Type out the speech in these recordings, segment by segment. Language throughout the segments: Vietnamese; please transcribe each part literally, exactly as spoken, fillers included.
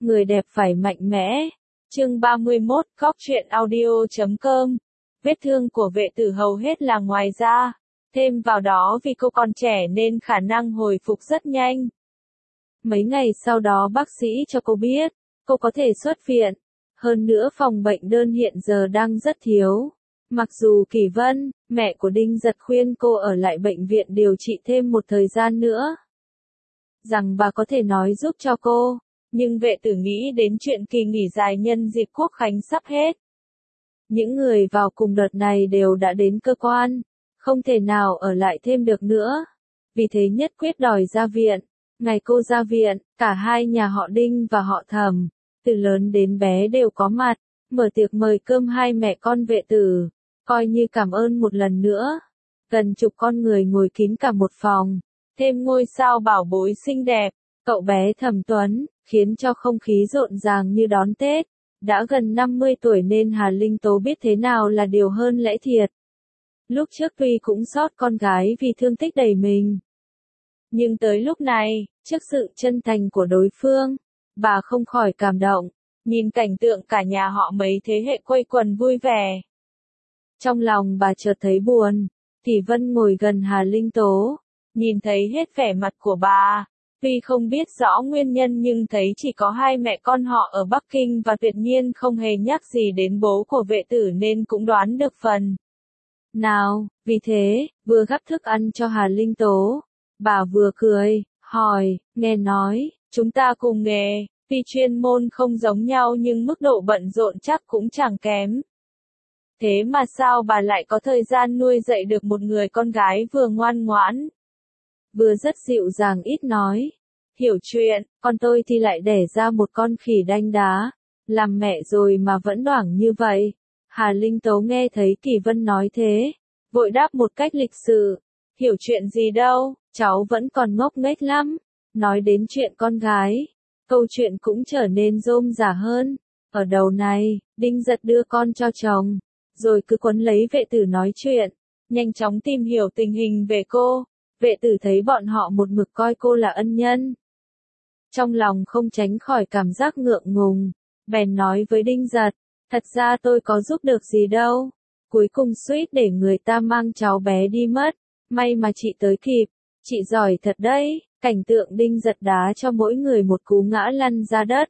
người đẹp phải mạnh mẽ. Chương ba mươi mốt, Cóc truyện audio chấm com. Vết thương của vệ tử hầu hết là ngoài da. Thêm vào đó vì cô còn trẻ nên khả năng hồi phục rất nhanh. Mấy ngày sau đó bác sĩ cho cô biết, cô có thể xuất viện. Hơn nữa phòng bệnh đơn hiện giờ đang rất thiếu. Mặc dù Kỳ Vân, mẹ của Đinh Giật khuyên cô ở lại bệnh viện điều trị thêm một thời gian nữa. Rằng bà có thể nói giúp cho cô, nhưng vệ tử nghĩ đến chuyện kỳ nghỉ dài nhân dịp Quốc Khánh sắp hết. Những người vào cùng đợt này đều đã đến cơ quan, không thể nào ở lại thêm được nữa. Vì thế nhất quyết đòi ra viện. Ngày cô ra viện, cả hai nhà họ Đinh và họ Thẩm, từ lớn đến bé đều có mặt, mở tiệc mời cơm hai mẹ con vệ tử, coi như cảm ơn một lần nữa. Gần chục con người ngồi kín cả một phòng, thêm ngôi sao bảo bối xinh đẹp, cậu bé Thẩm Tuấn, khiến cho không khí rộn ràng như đón Tết. Đã gần năm mươi tuổi nên Hà Linh Tố biết thế nào là điều hơn lễ thiệt. Lúc trước tuy cũng xót con gái vì thương tích đầy mình. Nhưng tới lúc này, trước sự chân thành của đối phương, bà không khỏi cảm động, nhìn cảnh tượng cả nhà họ mấy thế hệ quây quần vui vẻ. Trong lòng bà chợt thấy buồn, Kỳ Vân ngồi gần Hà Linh Tố, nhìn thấy hết vẻ mặt của bà, tuy không biết rõ nguyên nhân nhưng thấy chỉ có hai mẹ con họ ở Bắc Kinh và tuyệt nhiên không hề nhắc gì đến bố của vệ tử nên cũng đoán được phần nào, vì thế, vừa gắp thức ăn cho Hà Linh Tố, bà vừa cười, hỏi, nghe nói, chúng ta cùng nghề, tuy chuyên môn không giống nhau nhưng mức độ bận rộn chắc cũng chẳng kém. Thế mà sao bà lại có thời gian nuôi dạy được một người con gái vừa ngoan ngoãn, vừa rất dịu dàng ít nói, hiểu chuyện, con tôi thì lại đẻ ra một con khỉ đanh đá, làm mẹ rồi mà vẫn đoảng như vậy. Hà Linh Tố nghe thấy Kỳ Vân nói thế, vội đáp một cách lịch sự, hiểu chuyện gì đâu, cháu vẫn còn ngốc nghếch lắm. Nói đến chuyện con gái, câu chuyện cũng trở nên rôm rả hơn. Ở đầu này, Đinh Giật đưa con cho chồng, rồi cứ quấn lấy vệ tử nói chuyện, nhanh chóng tìm hiểu tình hình về cô. Vệ tử thấy bọn họ một mực coi cô là ân nhân. Trong lòng không tránh khỏi cảm giác ngượng ngùng, bèn nói với Đinh Giật, thật ra tôi có giúp được gì đâu. Cuối cùng suýt để người ta mang cháu bé đi mất, may mà chị tới kịp, chị giỏi thật đấy. Cảnh tượng Đinh Giật đá cho mỗi người một cú ngã lăn ra đất.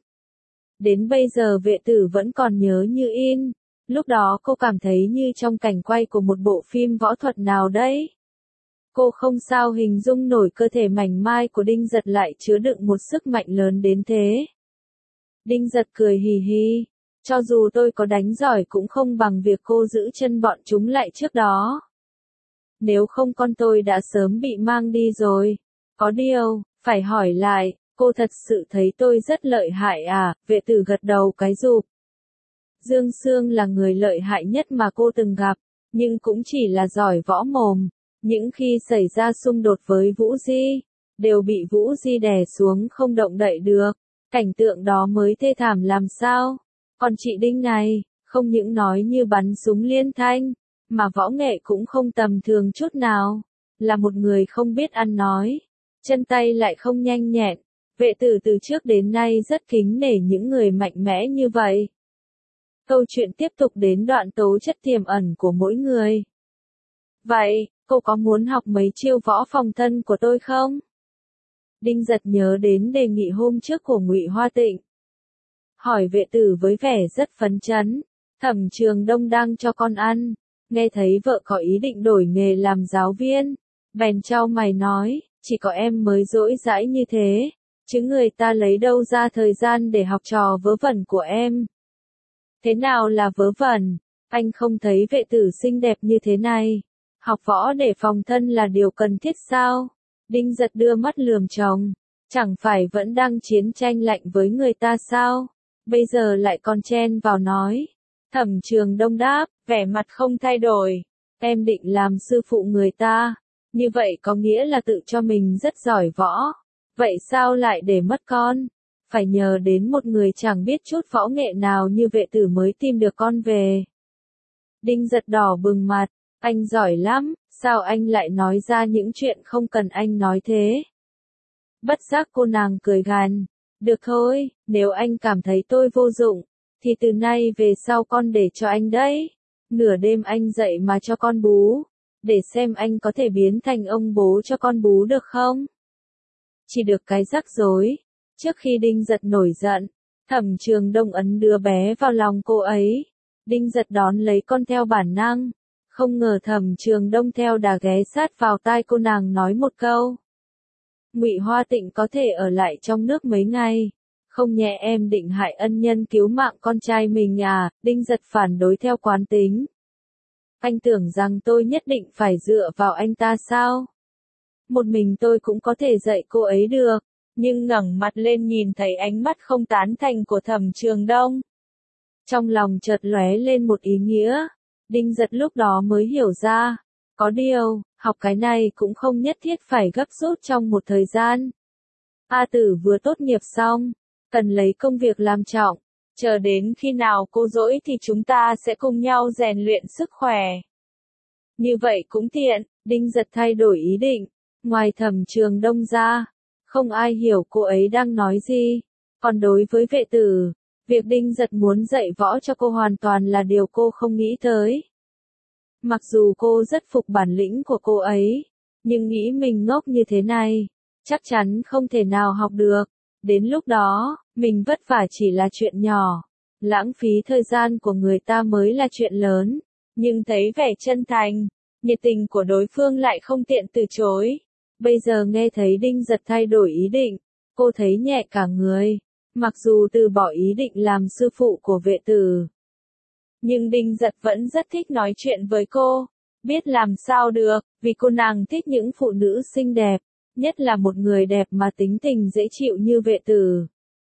Đến bây giờ vệ tử vẫn còn nhớ như in, lúc đó cô cảm thấy như trong cảnh quay của một bộ phim võ thuật nào đấy. Cô không sao hình dung nổi cơ thể mảnh mai của Đinh Giật lại chứa đựng một sức mạnh lớn đến thế. Đinh Giật cười hì hì, cho dù tôi có đánh giỏi cũng không bằng việc cô giữ chân bọn chúng lại trước đó. Nếu không con tôi đã sớm bị mang đi rồi. Có điều, phải hỏi lại, cô thật sự thấy tôi rất lợi hại à? Vệ tử gật đầu cái rụp. Dương Sương là người lợi hại nhất mà cô từng gặp, nhưng cũng chỉ là giỏi võ mồm. Những khi xảy ra xung đột với Vũ Di, đều bị Vũ Di đè xuống không động đậy được. Cảnh tượng đó mới thê thảm làm sao? Còn chị Đinh này, không những nói như bắn súng liên thanh, mà võ nghệ cũng không tầm thường chút nào. Là một người không biết ăn nói, chân tay lại không nhanh nhẹn. Vệ tử từ trước đến nay rất kính nể những người mạnh mẽ như vậy. Câu chuyện tiếp tục đến đoạn tố chất tiềm ẩn của mỗi người. Vậy, cô có muốn học mấy chiêu võ phòng thân của tôi không? Đinh Giật nhớ đến đề nghị hôm trước của Ngụy Hoa Tịnh. Hỏi vệ tử với vẻ rất phấn chấn. Thẩm Trường Đông đang cho con ăn, nghe thấy vợ có ý định đổi nghề làm giáo viên, bèn chau mày nói, chỉ có em mới dỗi dãi như thế, chứ người ta lấy đâu ra thời gian để học trò vớ vẩn của em. Thế nào là vớ vẩn? Anh không thấy vệ tử xinh đẹp như thế này, học võ để phòng thân là điều cần thiết sao? Đinh Giật đưa mắt lườm chồng, chẳng phải vẫn đang chiến tranh lạnh với người ta sao? Bây giờ lại còn chen vào nói. Thẩm Trường Đông đáp, vẻ mặt không thay đổi, em định làm sư phụ người ta, như vậy có nghĩa là tự cho mình rất giỏi võ, vậy sao lại để mất con? Phải nhờ đến một người chẳng biết chút võ nghệ nào như vệ tử mới tìm được con về. Đinh Giật đỏ bừng mặt, anh giỏi lắm, sao anh lại nói ra những chuyện không cần anh nói thế? Bất giác cô nàng cười gằn, Được thôi, nếu anh cảm thấy tôi vô dụng, thì từ nay về sau con để cho anh đấy. Nửa đêm anh dậy mà cho con bú, để xem anh có thể biến thành ông bố cho con bú được không? Chỉ được cái rắc rối. Trước khi Đinh Giật nổi giận, Thẩm Trường Đông ấn đứa bé vào lòng cô ấy. Đinh Giật đón lấy con theo bản năng. Không ngờ Thẩm Trường Đông theo đà ghé sát vào tai cô nàng nói một câu. Ngụy Hoa Tịnh có thể ở lại trong nước mấy ngày. Không nhẹ em định hại ân nhân cứu mạng con trai mình à? Đinh Giật phản đối theo quán tính. Anh tưởng rằng tôi nhất định phải dựa vào anh ta sao? Một mình tôi cũng có thể dạy cô ấy được. Nhưng ngẩng mặt lên nhìn thấy ánh mắt không tán thành của Thẩm Trường Đông. Trong lòng chợt lóe lên một ý nghĩa. Đinh Giật lúc đó mới hiểu ra. Có điều, học cái này cũng không nhất thiết phải gấp rút trong một thời gian. A Tử vừa tốt nghiệp xong, cần lấy công việc làm trọng. Chờ đến khi nào cô rỗi thì chúng ta sẽ cùng nhau rèn luyện sức khỏe. Như vậy cũng tiện, Đinh Giật thay đổi ý định. Ngoài Thẩm Trường Đông ra, không ai hiểu cô ấy đang nói gì. Còn đối với Vệ Tử, việc Đinh Giật muốn dạy võ cho cô hoàn toàn là điều cô không nghĩ tới. Mặc dù cô rất phục bản lĩnh của cô ấy, nhưng nghĩ mình ngốc như thế này, chắc chắn không thể nào học được. Đến lúc đó, mình vất vả chỉ là chuyện nhỏ, lãng phí thời gian của người ta mới là chuyện lớn. Nhưng thấy vẻ chân thành, nhiệt tình của đối phương lại không tiện từ chối. Bây giờ nghe thấy Đinh Giật thay đổi ý định, cô thấy nhẹ cả người. Mặc dù từ bỏ ý định làm sư phụ của Vệ Tử, nhưng Đinh Giật vẫn rất thích nói chuyện với cô. Biết làm sao được, vì cô nàng thích những phụ nữ xinh đẹp, nhất là một người đẹp mà tính tình dễ chịu như Vệ Tử.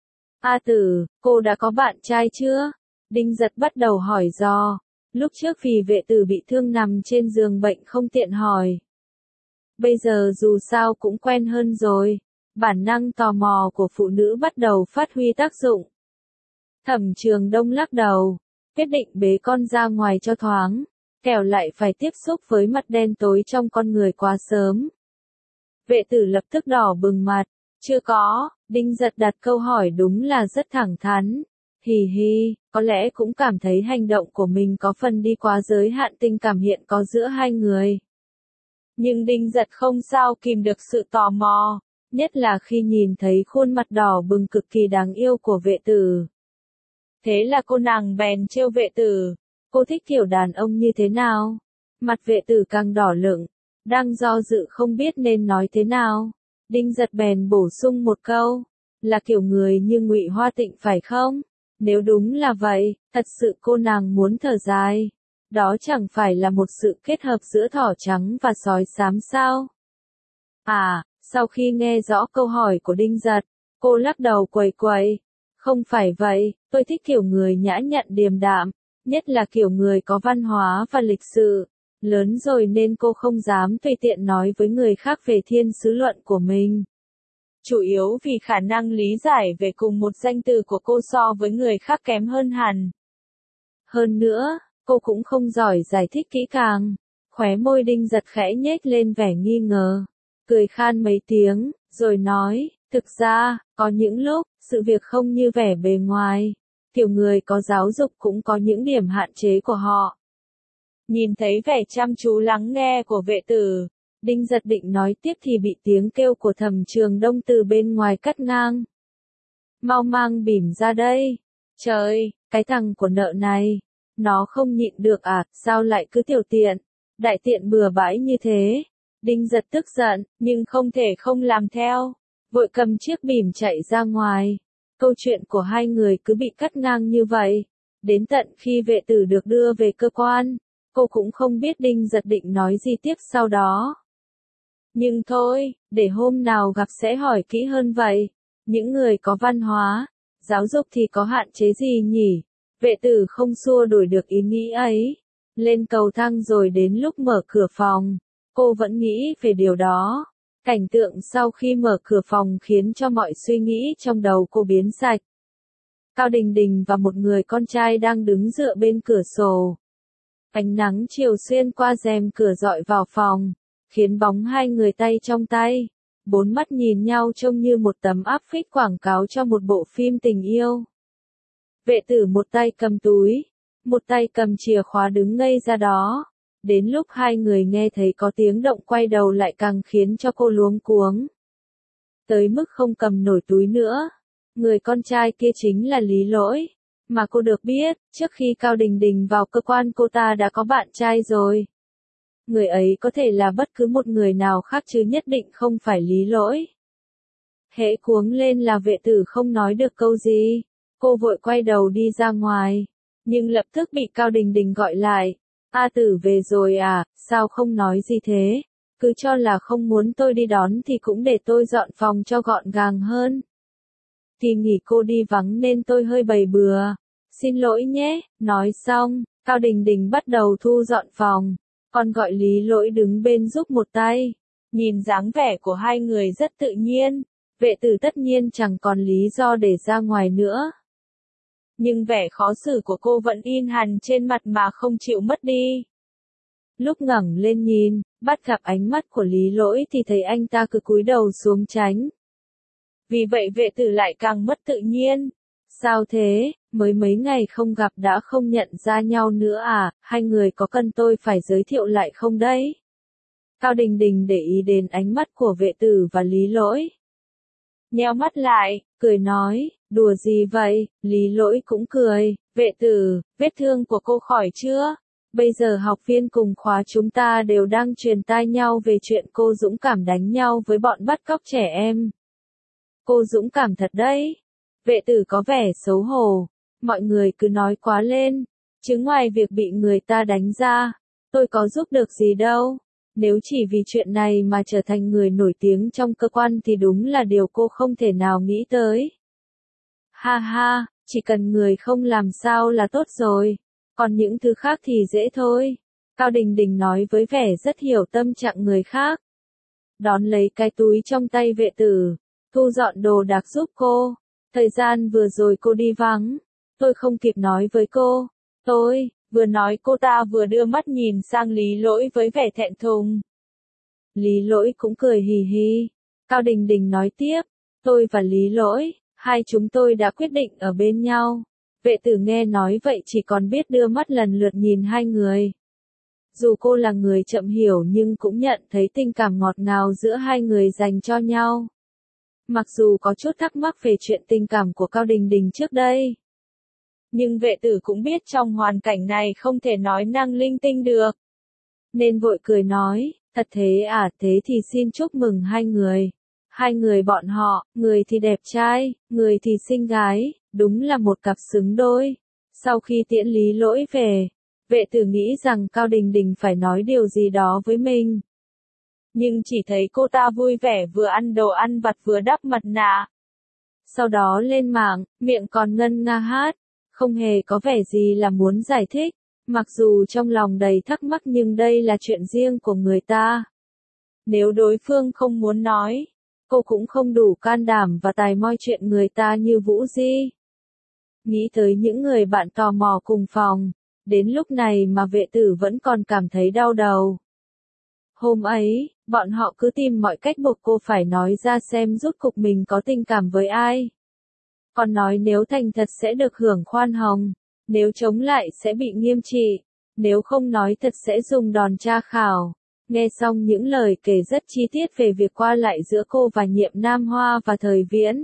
A Tử, cô đã có bạn trai chưa? Đinh Giật bắt đầu hỏi dò. Lúc trước vì Vệ Tử bị thương nằm trên giường bệnh không tiện hỏi. Bây giờ dù sao cũng quen hơn rồi. Bản năng tò mò của phụ nữ bắt đầu phát huy tác dụng. Thẩm Trường Đông lắc đầu, quyết định bế con ra ngoài cho thoáng, kẻo lại phải tiếp xúc với mặt đen tối trong con người quá sớm. Vệ Tử lập tức đỏ bừng mặt. Chưa có. Đinh Giật đặt câu hỏi đúng là rất thẳng thắn. Hì hì, có lẽ cũng cảm thấy hành động của mình có phần đi quá giới hạn tình cảm hiện có giữa hai người. Nhưng Đinh Giật không sao kìm được sự tò mò, nhất là khi nhìn thấy khuôn mặt đỏ bừng cực kỳ đáng yêu của Vệ Tử. Thế là cô nàng bèn trêu Vệ Tử, cô thích kiểu đàn ông như thế nào? Mặt Vệ Tử càng đỏ lựng, đang do dự không biết nên nói thế nào. Đinh Giật bèn bổ sung một câu, là kiểu người như Ngụy Hoa Tịnh phải không? Nếu đúng là vậy, thật sự cô nàng muốn thở dài. Đó chẳng phải là một sự kết hợp giữa thỏ trắng và sói xám sao? À, sau khi nghe rõ câu hỏi của Đinh Giật, cô lắc đầu quẩy quẩy. Không phải vậy, tôi thích kiểu người nhã nhặn điềm đạm, nhất là kiểu người có văn hóa và lịch sự. Lớn rồi nên cô không dám tùy tiện nói với người khác về thiên sứ luận của mình. Chủ yếu vì khả năng lý giải về cùng một danh từ của cô so với người khác kém hơn hẳn. Hơn nữa, cô cũng không giỏi giải thích kỹ càng. Khóe môi Đinh Giật khẽ nhếch lên vẻ nghi ngờ, cười khan mấy tiếng, rồi nói, thực ra, có những lúc, sự việc không như vẻ bề ngoài. Kiểu người có giáo dục cũng có những điểm hạn chế của họ. Nhìn thấy vẻ chăm chú lắng nghe của Vệ Tử, Đinh Giật định nói tiếp thì bị tiếng kêu của Thẩm Trường Đông từ bên ngoài cắt ngang. Mau mang bỉm ra đây. Trời, cái thằng của nợ này, nó không nhịn được à, sao lại cứ tiểu tiện, đại tiện bừa bãi như thế. Đinh Giật tức giận, nhưng không thể không làm theo, vội cầm chiếc bỉm chạy ra ngoài. Câu chuyện của hai người cứ bị cắt ngang như vậy, đến tận khi Vệ Tử được đưa về cơ quan, cô cũng không biết Đinh Giật định nói gì tiếp sau đó. Nhưng thôi, để hôm nào gặp sẽ hỏi kỹ hơn vậy. Những người có văn hóa, giáo dục thì có hạn chế gì nhỉ? Vệ Tử không xua đuổi được ý nghĩ ấy. Lên cầu thang rồi đến lúc mở cửa phòng, cô vẫn nghĩ về điều đó. Cảnh tượng sau khi mở cửa phòng khiến cho mọi suy nghĩ trong đầu cô biến sạch. Cao Đình Đình và một người con trai đang đứng dựa bên cửa sổ. Ánh nắng chiều xuyên qua rèm cửa rọi vào phòng, khiến bóng hai người tay trong tay. bốn mắt nhìn nhau trông như một tấm áp phích quảng cáo cho một bộ phim tình yêu. Vệ tử một tay cầm túi, một tay cầm chìa khóa đứng ngây ra đó. Đến lúc hai người nghe thấy có tiếng động quay đầu lại càng khiến cho cô luống cuống. Tới mức không cầm nổi túi nữa. Người con trai kia chính là Lý Lỗi. Mà cô được biết, trước khi Cao Đình Đình vào cơ quan cô ta đã có bạn trai rồi. Người ấy có thể là bất cứ một người nào khác chứ nhất định không phải Lý Lỗi. Hễ cuống lên là vệ tử không nói được câu gì. Cô vội quay đầu đi ra ngoài. Nhưng lập tức bị Cao Đình Đình gọi lại. A Tử về rồi à, sao không nói gì thế? Cứ cho là không muốn tôi đi đón thì cũng để tôi dọn phòng cho gọn gàng hơn. Kỳ nghỉ cô đi vắng nên tôi hơi bày bừa. Xin lỗi nhé, nói xong, Cao Đình Đình bắt đầu thu dọn phòng. Còn gọi Lý Lỗi đứng bên giúp một tay. Nhìn dáng vẻ của hai người rất tự nhiên. Vệ tử tất nhiên chẳng còn lý do để ra ngoài nữa. Nhưng vẻ khó xử của cô vẫn in hằn trên mặt mà không chịu mất đi. Lúc ngẩng lên nhìn, bắt gặp ánh mắt của Lý Lỗi thì thấy anh ta cứ cúi đầu xuống tránh. Vì vậy vệ tử lại càng mất tự nhiên. Sao thế, mới mấy ngày không gặp đã không nhận ra nhau nữa à, hai người có cần tôi phải giới thiệu lại không đấy? Cao Đình Đình để ý đến ánh mắt của vệ tử và Lý Lỗi. Nheo mắt lại, cười nói, đùa gì vậy, Lý Lỗi cũng cười, vệ tử, vết thương của cô khỏi chưa? Bây giờ học viên cùng khóa chúng ta đều đang truyền tai nhau về chuyện cô dũng cảm đánh nhau với bọn bắt cóc trẻ em. Cô dũng cảm thật đấy. Vệ tử có vẻ xấu hổ, mọi người cứ nói quá lên, chứ ngoài việc bị người ta đánh ra, tôi có giúp được gì đâu. Nếu chỉ vì chuyện này mà trở thành người nổi tiếng trong cơ quan thì đúng là điều cô không thể nào nghĩ tới. Ha ha, chỉ cần người không làm sao là tốt rồi, còn những thứ khác thì dễ thôi. Cao Đình Đình nói với vẻ rất hiểu tâm trạng người khác. Đón lấy cái túi trong tay vệ tử, thu dọn đồ đạc giúp cô. Thời gian vừa rồi cô đi vắng, tôi không kịp nói với cô. Tôi, vừa nói cô ta vừa đưa mắt nhìn sang Lý Lỗi với vẻ thẹn thùng. Lý Lỗi cũng cười hì hì. Cao Đình Đình nói tiếp, tôi và Lý Lỗi, hai chúng tôi đã quyết định ở bên nhau. Vệ tử nghe nói vậy chỉ còn biết đưa mắt lần lượt nhìn hai người. Dù cô là người chậm hiểu nhưng cũng nhận thấy tình cảm ngọt ngào giữa hai người dành cho nhau. Mặc dù có chút thắc mắc về chuyện tình cảm của Cao Đình Đình trước đây. Nhưng vệ tử cũng biết trong hoàn cảnh này không thể nói năng linh tinh được. Nên vội cười nói, thật thế à, thế thì xin chúc mừng hai người. Hai người bọn họ, người thì đẹp trai, người thì xinh gái, đúng là một cặp xứng đôi. Sau khi tiễn Lý Lỗi về, vệ tử nghĩ rằng Cao Đình Đình phải nói điều gì đó với mình. Nhưng chỉ thấy cô ta vui vẻ vừa ăn đồ ăn vặt vừa đắp mặt nạ. Sau đó lên mạng, miệng còn ngân nga hát, không hề có vẻ gì là muốn giải thích, mặc dù trong lòng đầy thắc mắc nhưng đây là chuyện riêng của người ta. Nếu đối phương không muốn nói, cô cũng không đủ can đảm và tài moi chuyện người ta như Vũ Di. Nghĩ tới những người bạn tò mò cùng phòng, đến lúc này mà vệ tử vẫn còn cảm thấy đau đầu. Hôm ấy, bọn họ cứ tìm mọi cách buộc cô phải nói ra xem rốt cuộc mình có tình cảm với ai. Còn nói nếu thành thật sẽ được hưởng khoan hồng, nếu chống lại sẽ bị nghiêm trị, nếu không nói thật sẽ dùng đòn tra khảo. Nghe xong những lời kể rất chi tiết về việc qua lại giữa cô và Nhiệm Nam Hoa và Thời Viễn.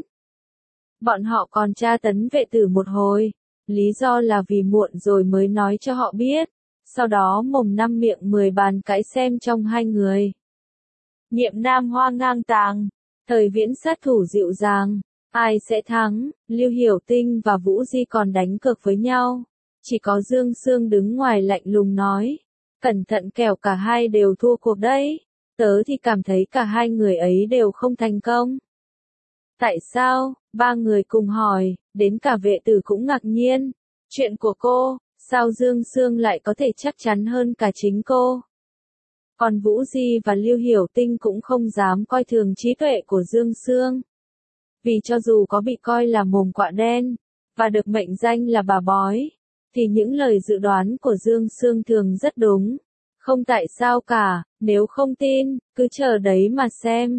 Bọn họ còn tra tấn vệ tử một hồi, lý do là vì muộn rồi mới nói cho họ biết. Sau đó mồm năm miệng mười bàn cãi xem trong hai người. Nhiệm Nam Hoa ngang tàng, Thời Viễn sát thủ dịu dàng, ai sẽ thắng, Lưu Hiểu Tinh và Vũ Di còn đánh cược với nhau. Chỉ có Dương Sương đứng ngoài lạnh lùng nói, cẩn thận kẻo cả hai đều thua cuộc đấy. Tớ thì cảm thấy cả hai người ấy đều không thành công. Tại sao? Ba người cùng hỏi, đến cả vệ tử cũng ngạc nhiên. Chuyện của cô, sao Dương Sương lại có thể chắc chắn hơn cả chính cô? Còn Vũ Di và Lưu Hiểu Tinh cũng không dám coi thường trí tuệ của Dương Sương. Vì cho dù có bị coi là mồm quạ đen, và được mệnh danh là bà bói, thì những lời dự đoán của Dương Sương thường rất đúng. Không tại sao cả, nếu không tin, cứ chờ đấy mà xem.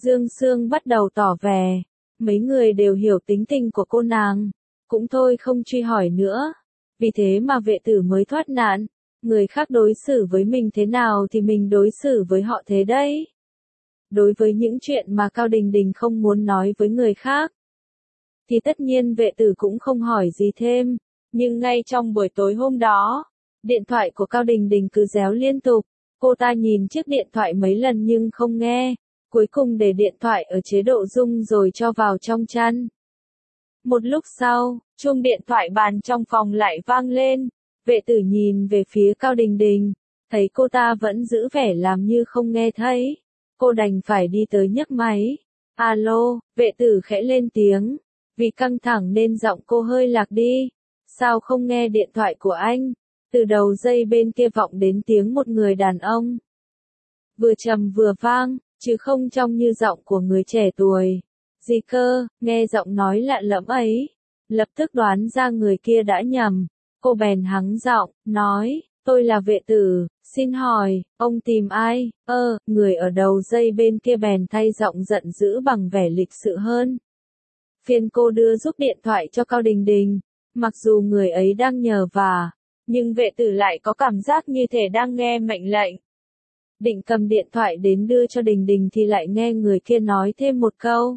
Dương Sương bắt đầu tỏ vẻ. Mấy người đều hiểu tính tình của cô nàng. Cũng thôi không truy hỏi nữa. Vì thế mà vệ tử mới thoát nạn. Người khác đối xử với mình thế nào thì mình đối xử với họ thế đấy. Đối với những chuyện mà Cao Đình Đình không muốn nói với người khác, thì tất nhiên vệ tử cũng không hỏi gì thêm. Nhưng ngay trong buổi tối hôm đó, điện thoại của Cao Đình Đình cứ réo liên tục. Cô ta nhìn chiếc điện thoại mấy lần nhưng không nghe. Cuối cùng để điện thoại ở chế độ rung rồi cho vào trong chăn. Một lúc sau, chuông điện thoại bàn trong phòng lại vang lên. Vệ tử nhìn về phía Cao Đình Đình, thấy cô ta vẫn giữ vẻ làm như không nghe thấy. Cô đành phải đi tới nhấc máy. Alo, vệ tử khẽ lên tiếng. Vì căng thẳng nên giọng cô hơi lạc đi. Sao không nghe điện thoại của anh? Từ đầu dây bên kia vọng đến tiếng một người đàn ông. Vừa trầm vừa vang, chứ không trông như giọng của người trẻ tuổi. Gì cơ, nghe giọng nói lạ lẫm ấy. Lập tức đoán ra người kia đã nhầm. Cô bèn hắng giọng, nói, tôi là vệ tử, xin hỏi, ông tìm ai? Ơ, người ở đầu dây bên kia bèn thay giọng giận dữ bằng vẻ lịch sự hơn. Phiền cô đưa giúp điện thoại cho Cao Đình Đình. Mặc dù người ấy đang nhờ vả, nhưng vệ tử lại có cảm giác như thể đang nghe mệnh lệnh. Định cầm điện thoại đến đưa cho Đình Đình thì lại nghe người kia nói thêm một câu.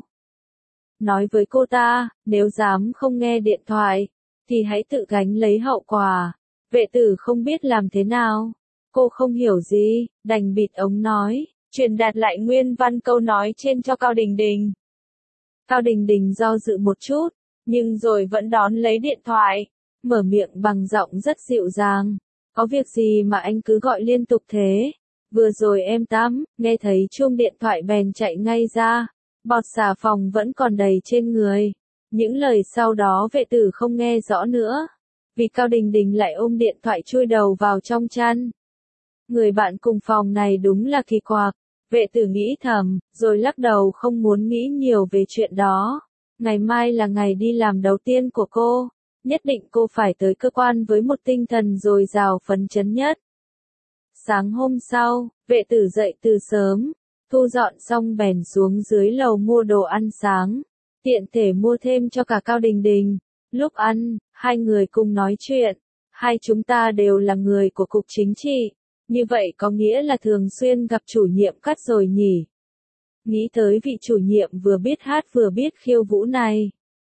Nói với cô ta, nếu dám không nghe điện thoại, thì hãy tự gánh lấy hậu quả. Vệ tử không biết làm thế nào. Cô không hiểu gì, đành bịt ống nói, truyền đạt lại nguyên văn câu nói trên cho Cao Đình Đình. Cao Đình Đình do dự một chút, nhưng rồi vẫn đón lấy điện thoại, mở miệng bằng giọng rất dịu dàng. Có việc gì mà anh cứ gọi liên tục thế? Vừa rồi em tắm, nghe thấy chuông điện thoại bèn chạy ngay ra. Bọt xà phòng vẫn còn đầy trên người. Những lời sau đó vệ tử không nghe rõ nữa. Vì Cao Đình Đình lại ôm điện thoại chui đầu vào trong chăn. Người bạn cùng phòng này đúng là kỳ quặc. Vệ tử nghĩ thầm, rồi lắc đầu không muốn nghĩ nhiều về chuyện đó. Ngày mai là ngày đi làm đầu tiên của cô. Nhất định cô phải tới cơ quan với một tinh thần dồi dào phấn chấn nhất. Sáng hôm sau, vệ tử dậy từ sớm. Thu dọn xong bèn xuống dưới lầu mua đồ ăn sáng. Tiện thể mua thêm cho cả Cao Đình Đình. Lúc ăn, hai người cùng nói chuyện. Hai chúng ta đều là người của cục chính trị. Như vậy có nghĩa là thường xuyên gặp chủ nhiệm Cắt rồi nhỉ? Nghĩ tới vị chủ nhiệm vừa biết hát vừa biết khiêu vũ này.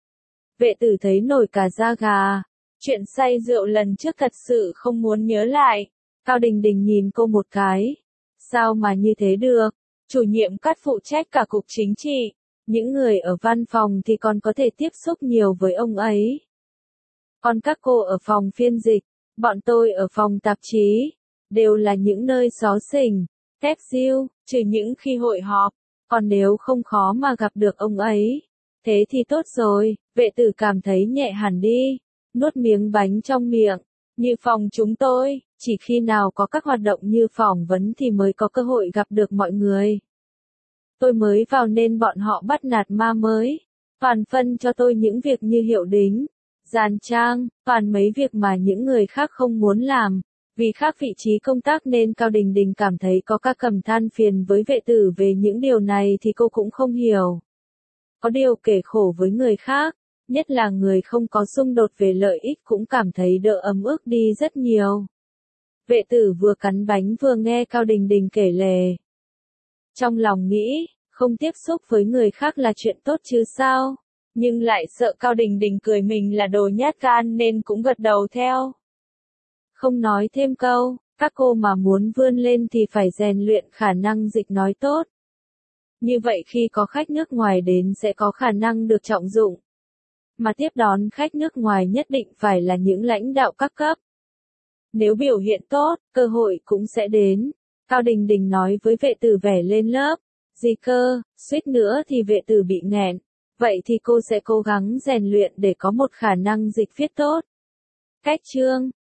Vệ tử thấy nổi cả da gà. Chuyện say rượu lần trước thật sự không muốn nhớ lại. Cao Đình Đình nhìn cô một cái. Sao mà như thế được? Chủ nhiệm Cắt phụ trách cả cục chính trị. Những người ở văn phòng thì còn có thể tiếp xúc nhiều với ông ấy. Còn các cô ở phòng phiên dịch, bọn tôi ở phòng tạp chí, đều là những nơi xó xỉnh, tép diêu, trừ những khi hội họp. Còn nếu không khó mà gặp được ông ấy, thế thì tốt rồi. Vệ tử cảm thấy nhẹ hẳn đi, nuốt miếng bánh trong miệng. Như phòng chúng tôi, chỉ khi nào có các hoạt động như phỏng vấn thì mới có cơ hội gặp được mọi người. Tôi mới vào nên bọn họ bắt nạt ma mới. Toàn phân cho tôi những việc như hiệu đính, dàn trang, toàn mấy việc mà những người khác không muốn làm. Vì khác vị trí công tác nên Cao Đình Đình cảm thấy có ca cầm than phiền với vệ tử về những điều này thì cô cũng không hiểu. Có điều kể khổ với người khác, nhất là người không có xung đột về lợi ích cũng cảm thấy đỡ ấm ức đi rất nhiều. Vệ tử vừa cắn bánh vừa nghe Cao Đình Đình kể lể. Trong lòng nghĩ, không tiếp xúc với người khác là chuyện tốt chứ sao, nhưng lại sợ Cao Đình Đình cười mình là đồ nhát gan nên cũng gật đầu theo. Không nói thêm câu, các cô mà muốn vươn lên thì phải rèn luyện khả năng dịch nói tốt. Như vậy khi có khách nước ngoài đến sẽ có khả năng được trọng dụng. Mà tiếp đón khách nước ngoài nhất định phải là những lãnh đạo các cấp. Nếu biểu hiện tốt, cơ hội cũng sẽ đến. Cao Đình Đình nói với vệ tử vẻ lên lớp. Gì cơ, suýt nữa thì vệ tử bị nghẹn. Vậy thì cô sẽ cố gắng rèn luyện để có một khả năng dịch viết tốt. Cách chương